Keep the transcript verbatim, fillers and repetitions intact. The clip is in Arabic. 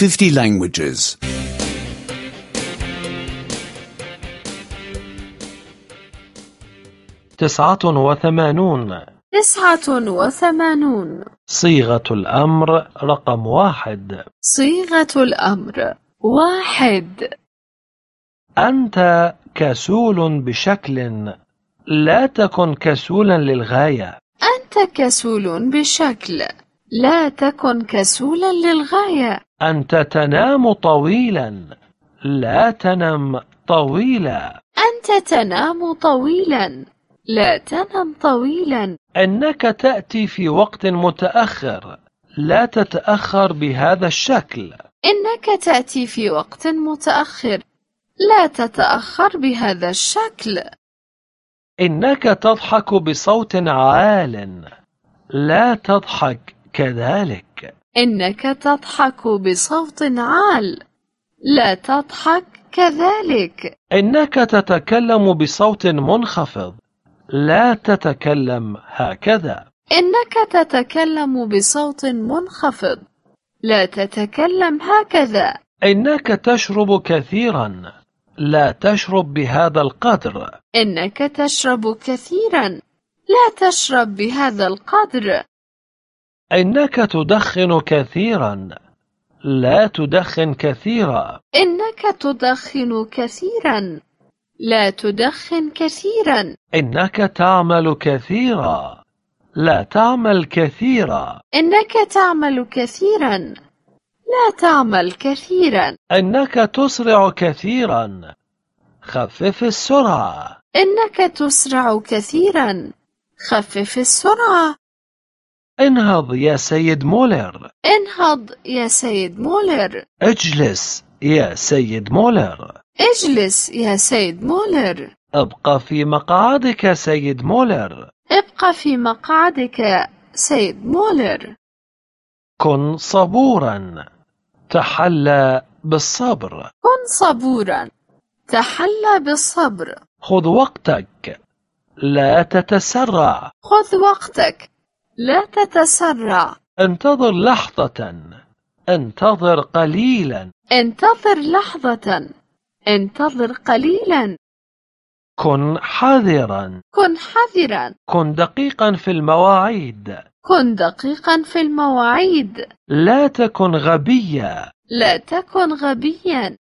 fifty languages. تسعة وثمانون. تسعة وثمانون. صيغة الأمر رقم واحد. صيغة الأمر واحد. أنت كسول بشكل، لا تكن كسولا للغاية. أنت كسول بشكل، لا تكن كسولا للغاية. أنت تنام طويلا، لا تنم طويلا. أنت تنام طويلا، لا تنم طويلا. إنك تأتي في وقت متأخر، لا تتأخر بهذا الشكل. إنك تأتي في وقت متأخر، لا تتأخر بهذا الشكل. إنك تضحك بصوت عال، لا تضحك كذلك. إنك تضحك بصوت عال، لا تضحك كذلك. إنك تتكلم بصوت منخفض، لا تتكلم هكذا. إنك تتكلم بصوت منخفض، لا تتكلم هكذا. إنك تشرب كثيرا، لا تشرب بهذا القدر. إنك تشرب كثيرا، لا تشرب بهذا القدر. إنك تدخن كثيرا، لا تدخن كثيرا. إنك تدخن كثيرا، لا تدخن كثيرا. إنك تعمل كثيرا، لا تعمل كثيرا. إنك تعمل كثيرا، لا تعمل كثيرا. إنك تسرع كثيرا، خفف السرعة. إنك تسرع كثيرا، خفف السرعة. انهض يا سيد مولر. انهض يا سيد مولر. اجلس يا سيد مولر. اجلس يا سيد مولر. ابقى في مقعدك سيد مولر. ابقى في مقعدك سيد مولر. كن صبورا، تحلى بالصبر. كن صبورا، تحلى بالصبر. خذ وقتك، لا تتسرع. خذ وقتك، لا تتسرع. انتظر لحظة، انتظر قليلا. انتظر لحظة، انتظر قليلا. كن حذرا. كن حذرا. كن دقيقا في المواعيد. كن دقيقا في المواعيد. لا تكن غبيا. لا تكن غبيا.